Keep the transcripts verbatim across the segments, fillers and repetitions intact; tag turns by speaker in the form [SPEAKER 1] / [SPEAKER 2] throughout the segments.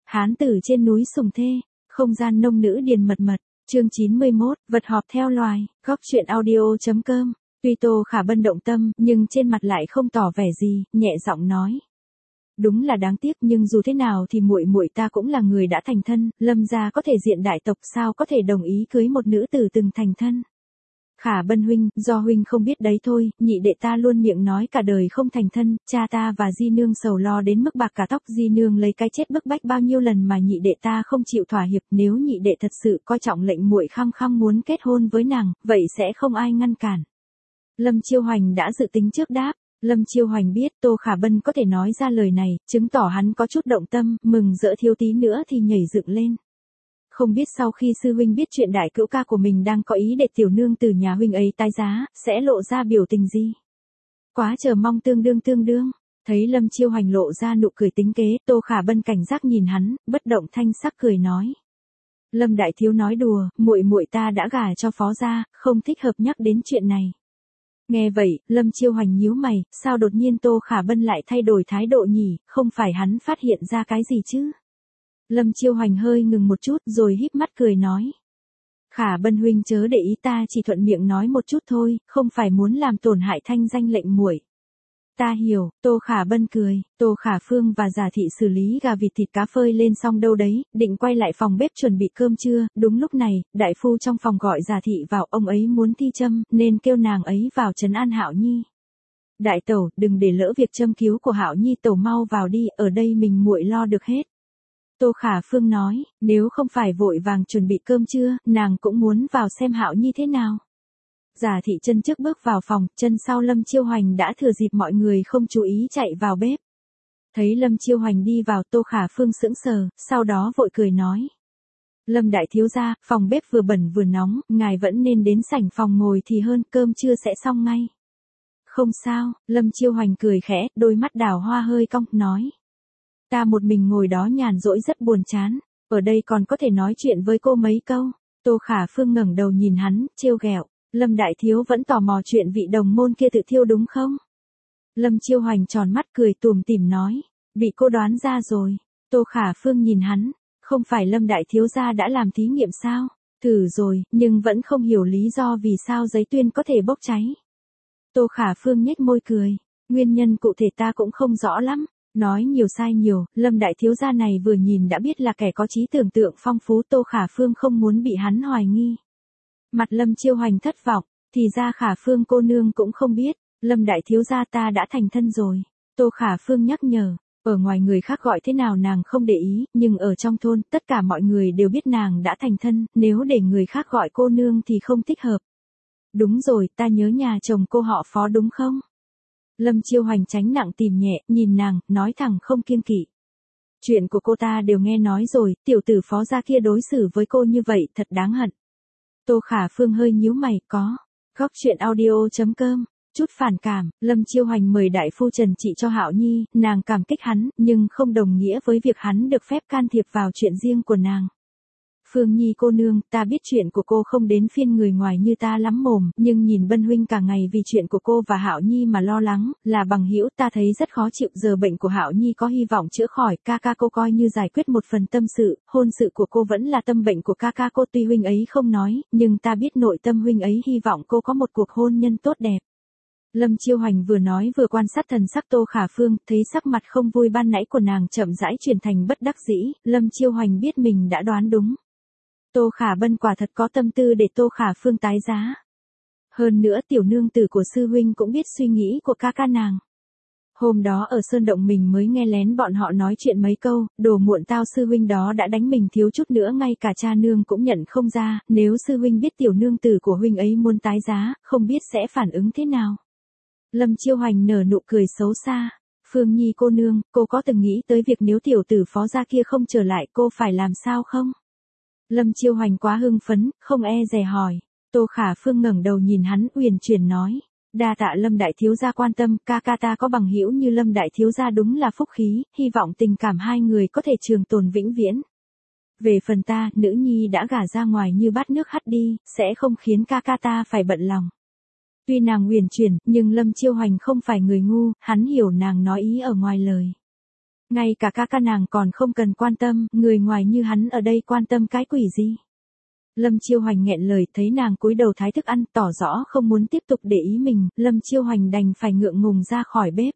[SPEAKER 1] Hán tử trên núi sùng thê, không gian nông nữ điền mật mật, chương chín mươi mốt, vật họp theo loài, góc truyện audio.com. Tuy Tô Khả Bân động tâm, nhưng trên mặt lại không tỏ vẻ gì, nhẹ giọng nói. Đúng là đáng tiếc, nhưng dù thế nào thì muội muội ta cũng là người đã thành thân, Lâm gia có thể diện đại tộc, sao có thể đồng ý cưới một nữ tử từng thành thân. Khả Bân huynh, do huynh không biết đấy thôi, nhị đệ ta luôn miệng nói cả đời không thành thân, cha ta và Di nương sầu lo đến mức bạc cả tóc, Di nương lấy cái chết bức bách bao nhiêu lần mà nhị đệ ta không chịu thỏa hiệp, nếu nhị đệ thật sự coi trọng lệnh muội khăng khăng muốn kết hôn với nàng, vậy sẽ không ai ngăn cản. Lâm Chiêu Hoành đã dự tính trước đáp. Lâm Chiêu Hoành biết Tô Khả Bân có thể nói ra lời này, chứng tỏ hắn có chút động tâm, mừng rỡ thiếu tí nữa thì nhảy dựng lên. Không biết sau khi sư huynh biết chuyện đại cữu ca của mình đang có ý để tiểu nương từ nhà huynh ấy tái giá, sẽ lộ ra biểu tình gì. Quá chờ mong tương đương tương đương, thấy Lâm Chiêu Hoành lộ ra nụ cười tính kế, Tô Khả Bân cảnh giác nhìn hắn, bất động thanh sắc cười nói. Lâm đại thiếu nói đùa, muội muội ta đã gả cho phó gia, không thích hợp nhắc đến chuyện này. Nghe vậy, Lâm Chiêu Hoành nhíu mày, sao đột nhiên Tô Khả Bân lại thay đổi thái độ nhỉ, không phải hắn phát hiện ra cái gì chứ? Lâm Chiêu Hoành hơi ngừng một chút rồi híp mắt cười nói. Khả Bân huynh chớ để ý, ta chỉ thuận miệng nói một chút thôi, không phải muốn làm tổn hại thanh danh lệnh muội. Ta hiểu, Tô Khả Bân cười, Tô Khả Phương và Giả Thị xử lý gà vịt thịt cá phơi lên xong đâu đấy, định quay lại phòng bếp chuẩn bị cơm trưa, đúng lúc này, đại phu trong phòng gọi Giả Thị vào, ông ấy muốn thi châm, nên kêu nàng ấy vào trấn an Hạo Nhi. Đại tẩu, đừng để lỡ việc châm cứu của Hạo Nhi, tẩu mau vào đi, ở đây mình muội lo được hết. Tô Khả Phương nói, nếu không phải vội vàng chuẩn bị cơm trưa, nàng cũng muốn vào xem Hạo Nhi thế nào. Giả Thị chân trước bước vào phòng, chân sau Lâm Chiêu Hoành đã thừa dịp mọi người không chú ý chạy vào bếp. Thấy Lâm Chiêu Hoành đi vào, Tô Khả Phương sững sờ, sau đó vội cười nói. Lâm đại thiếu gia, phòng bếp vừa bẩn vừa nóng, ngài vẫn nên đến sảnh phòng ngồi thì hơn, cơm trưa sẽ xong ngay. Không sao, Lâm Chiêu Hoành cười khẽ, đôi mắt đào hoa hơi cong, nói. Ta một mình ngồi đó nhàn rỗi rất buồn chán, ở đây còn có thể nói chuyện với cô mấy câu. Tô Khả Phương ngẩng đầu nhìn hắn, trêu ghẹo. Lâm đại thiếu vẫn tò mò chuyện vị đồng môn kia tự thiêu đúng không? Lâm Chiêu Hoành tròn mắt cười tủm tỉm nói, bị cô đoán ra rồi. Tô Khả Phương nhìn hắn, không phải Lâm đại thiếu gia đã làm thí nghiệm sao? Thử rồi, nhưng vẫn không hiểu lý do vì sao giấy tuyên có thể bốc cháy. Tô Khả Phương nhếch môi cười, nguyên nhân cụ thể ta cũng không rõ lắm. Nói nhiều sai nhiều, Lâm đại thiếu gia này vừa nhìn đã biết là kẻ có trí tưởng tượng phong phú, Tô Khả Phương không muốn bị hắn hoài nghi. Mặt Lâm Chiêu Hoành thất vọng, thì ra Khả Phương cô nương cũng không biết, Lâm đại thiếu gia ta đã thành thân rồi. Tô Khả Phương nhắc nhở, ở ngoài người khác gọi thế nào nàng không để ý, nhưng ở trong thôn, tất cả mọi người đều biết nàng đã thành thân, nếu để người khác gọi cô nương thì không thích hợp. Đúng rồi, ta nhớ nhà chồng cô họ Phó đúng không? Lâm Chiêu Hoành tránh nặng tìm nhẹ, nhìn nàng, nói thẳng không kiêng kỵ. Chuyện của cô ta đều nghe nói rồi, tiểu tử Phó gia kia đối xử với cô như vậy, thật đáng hận. Tô Khả Phương hơi nhíu mày, có. Góc truyện audio.com, chút phản cảm, Lâm Chiêu Hoành mời đại phu trần trị cho Hạo Nhi, nàng cảm kích hắn, nhưng không đồng nghĩa với việc hắn được phép can thiệp vào chuyện riêng của nàng. Phương Nhi cô nương, ta biết chuyện của cô không đến phiên người ngoài như ta lắm mồm, nhưng nhìn Bân huynh cả ngày vì chuyện của cô và Hạo Nhi mà lo lắng, là bằng hữu, ta thấy rất khó chịu, giờ bệnh của Hạo Nhi có hy vọng chữa khỏi, ca ca cô coi như giải quyết một phần tâm sự, hôn sự của cô vẫn là tâm bệnh của ca ca cô, tuy huynh ấy không nói, nhưng ta biết nội tâm huynh ấy hy vọng cô có một cuộc hôn nhân tốt đẹp. Lâm Chiêu Hoành vừa nói vừa quan sát thần sắc Tô Khả Phương, thấy sắc mặt không vui ban nãy của nàng chậm rãi chuyển thành bất đắc dĩ, Lâm Chiêu Hoành biết mình đã đoán đúng. Tô Khả Bân quả thật có tâm tư để Tô Khả Phương tái giá. Hơn nữa tiểu nương tử của sư huynh cũng biết suy nghĩ của ca ca nàng. Hôm đó ở Sơn Động mình mới nghe lén bọn họ nói chuyện mấy câu, đồ muộn tao, sư huynh đó đã đánh mình thiếu chút nữa ngay cả cha nương cũng nhận không ra, nếu sư huynh biết tiểu nương tử của huynh ấy muốn tái giá, không biết sẽ phản ứng thế nào. Lâm Chiêu Hoành nở nụ cười xấu xa. Phương Nhi cô nương, cô có từng nghĩ tới việc nếu tiểu tử Phó gia kia không trở lại cô phải làm sao không? Lâm Chiêu Hoành quá hưng phấn, không e dè hỏi. Tô Khả Phương ngẩng đầu nhìn hắn, uyển chuyển nói, đa tạ Lâm đại thiếu gia quan tâm, ca ca ta có bằng hữu như Lâm đại thiếu gia đúng là phúc khí, hy vọng tình cảm hai người có thể trường tồn vĩnh viễn. Về phần ta, nữ nhi đã gả ra ngoài như bát nước hắt đi, sẽ không khiến ca ca ta phải bận lòng. Tuy nàng uyển chuyển, nhưng Lâm Chiêu Hoành không phải người ngu, hắn hiểu nàng nói ý ở ngoài lời. Ngay cả ca ca nàng còn không cần quan tâm, người ngoài như hắn ở đây quan tâm cái quỷ gì. Lâm Chiêu Hoành nghẹn lời, thấy nàng cúi đầu thái thức ăn, tỏ rõ không muốn tiếp tục để ý mình, Lâm Chiêu Hoành đành phải ngượng ngùng ra khỏi bếp.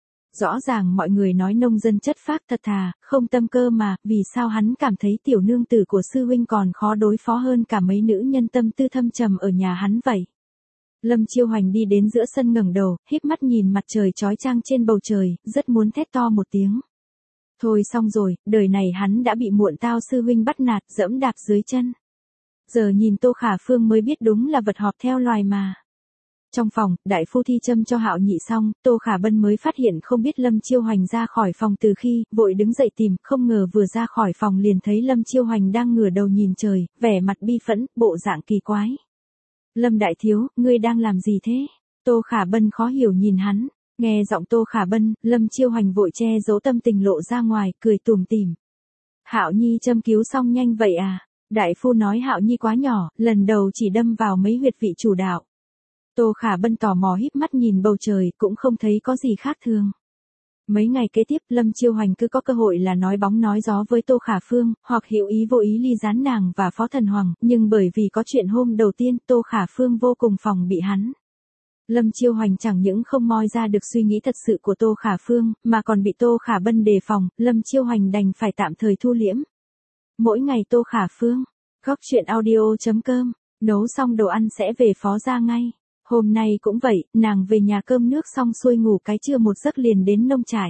[SPEAKER 1] Rõ ràng mọi người nói nông dân chất phác thật thà, không tâm cơ mà, vì sao hắn cảm thấy tiểu nương tử của sư huynh còn khó đối phó hơn cả mấy nữ nhân tâm tư thâm trầm ở nhà hắn vậy. Lâm Chiêu Hoành đi đến giữa sân ngẩng đầu, híp mắt nhìn mặt trời chói chang trên bầu trời, rất muốn thét to một tiếng. Thôi xong rồi, đời này hắn đã bị muộn tao sư huynh bắt nạt, dẫm đạp dưới chân. Giờ nhìn Tô Khả Phương mới biết đúng là vật họp theo loài mà. Trong phòng, đại phu thi châm cho Hạo Nhị xong, Tô Khả Bân mới phát hiện không biết Lâm Chiêu Hoành ra khỏi phòng từ khi, vội đứng dậy tìm, không ngờ vừa ra khỏi phòng liền thấy Lâm Chiêu Hoành đang ngửa đầu nhìn trời, vẻ mặt bi phẫn, bộ dạng kỳ quái. Lâm đại thiếu, ngươi đang làm gì thế? Tô Khả Bân khó hiểu nhìn hắn, nghe giọng Tô Khả Bân, Lâm Chiêu Hoành vội che giấu tâm tình lộ ra ngoài, cười tủm tỉm. Hạo Nhi châm cứu xong nhanh vậy à? Đại phu nói Hạo Nhi quá nhỏ, lần đầu chỉ đâm vào mấy huyệt vị chủ đạo. Tô Khả Bân tò mò híp mắt nhìn bầu trời, cũng không thấy có gì khác thường. Mấy ngày kế tiếp, Lâm Chiêu Hoành cứ có cơ hội là nói bóng nói gió với Tô Khả Phương, hoặc hữu ý vô ý ly gián nàng và Phó Thần Hoàng, nhưng bởi vì có chuyện hôm đầu tiên, Tô Khả Phương vô cùng phòng bị hắn. Lâm Chiêu Hoành chẳng những không moi ra được suy nghĩ thật sự của Tô Khả Phương, mà còn bị Tô Khả Bân đề phòng, Lâm Chiêu Hoành đành phải tạm thời thu liễm. Mỗi ngày Tô Khả Phương, góc truyện audio chấm com, nấu xong đồ ăn sẽ về Phó gia ngay. Hôm nay cũng vậy, nàng về nhà cơm nước xong xuôi ngủ cái trưa một giấc liền đến nông trại.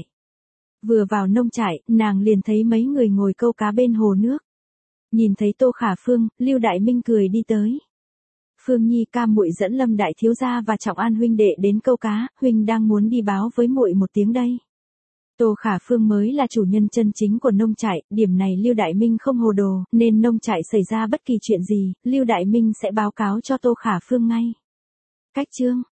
[SPEAKER 1] Vừa vào nông trại, nàng liền thấy mấy người ngồi câu cá bên hồ nước. Nhìn thấy Tô Khả Phương, Lưu Đại Minh cười đi tới. Phương Nhi ca muội dẫn Lâm đại thiếu gia và Trọng An huynh đệ đến câu cá, huynh đang muốn đi báo với muội một tiếng đây. Tô Khả Phương mới là chủ nhân chân chính của nông trại, điểm này Lưu Đại Minh không hồ đồ, nên nông trại xảy ra bất kỳ chuyện gì, Lưu Đại Minh sẽ báo cáo cho Tô Khả Phương ngay. Cách chương